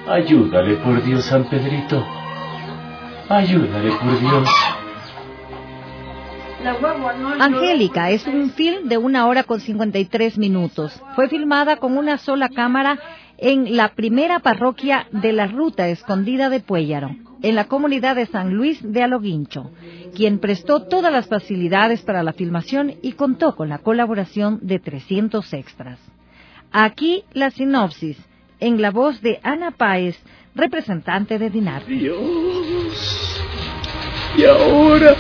Ayúdale por Dios, San Pedrito. Ayúdale por Dios. Angélica es un film de 1 hora con 53 minutos. Fue filmada con una sola cámara en la primera parroquia de la Ruta Escondida de Puellaro, en la comunidad de San Luis de Aloguincho, quien prestó todas las facilidades para la filmación y contó con la colaboración de 300 extras. Aquí la sinopsis, en la voz de Ana Páez, representante de DINAR. Dios. Y ahora...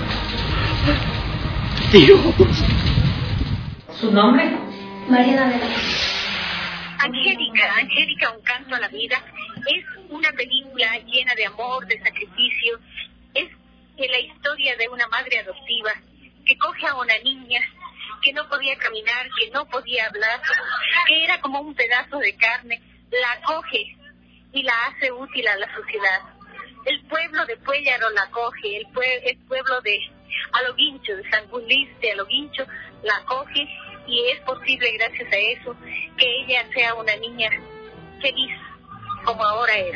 Dios. ¿Su nombre? Mariana Vélez. Angélica, un canto a la vida, es una película llena de amor, de sacrificio. Es la historia de una madre adoptiva que coge a una niña que no podía caminar, que no podía hablar, que era como un pedazo de carne, la coge y la hace útil a la sociedad. El pueblo de Puellaro la coge, el pueblo de Aloguincho, de San Luis de Aloguincho, la coge, y es posible, gracias a eso, que ella sea una niña feliz, como ahora es.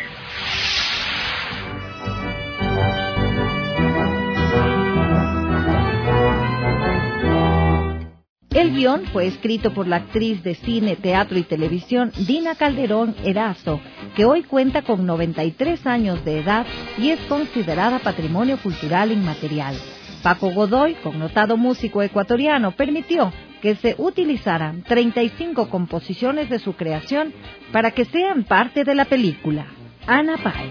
El guión fue escrito por la actriz de cine, teatro y televisión Dina Calderón Erazo, que hoy cuenta con 93 años de edad y es considerada patrimonio cultural inmaterial. Paco Godoy, connotado músico ecuatoriano, permitió que se utilizaran 35 composiciones de su creación para que sean parte de la película. Ana Páez.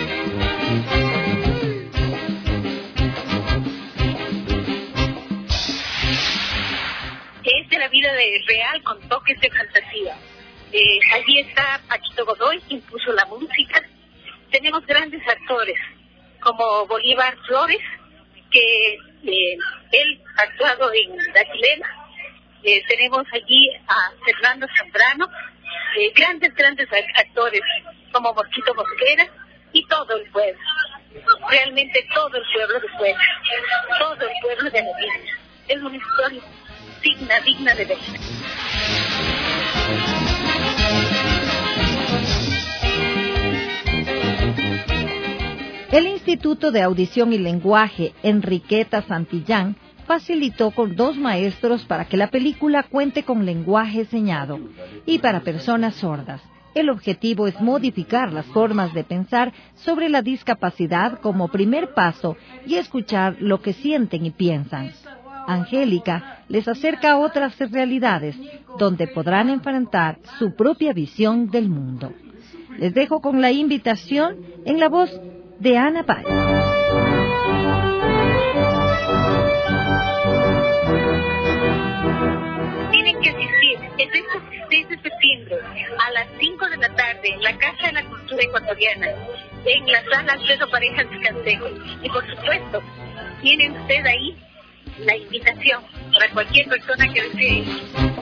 Es de la vida real con toques de fantasía. Allí está Paquito Godoy, que impuso la música. Tenemos grandes actores, como Bolívar Flores, que él ha actuado en La Chilena. Tenemos allí a Fernando Zambrano, grandes actores, como Mosquito Mosquera, y todo el pueblo. Realmente todo el pueblo de Puebla, todo el pueblo de Aloguincho. Es una historia digna de ver. El Instituto de Audición y Lenguaje Enriqueta Santillán facilitó con 2 maestros para que la película cuente con lenguaje señado y para personas sordas. El objetivo es modificar las formas de pensar sobre la discapacidad como primer paso y escuchar lo que sienten y piensan. Angélica les acerca a otras realidades donde podrán enfrentar su propia visión del mundo. Les dejo con la invitación en la voz de Ana Páez. Tienen que asistir el 16 de septiembre a las 5 de la tarde en la Casa de la Cultura Ecuatoriana, en la sala Alfredo Parejas de Canseco. Y por supuesto, tienen usted ahí la invitación para cualquier persona que desee.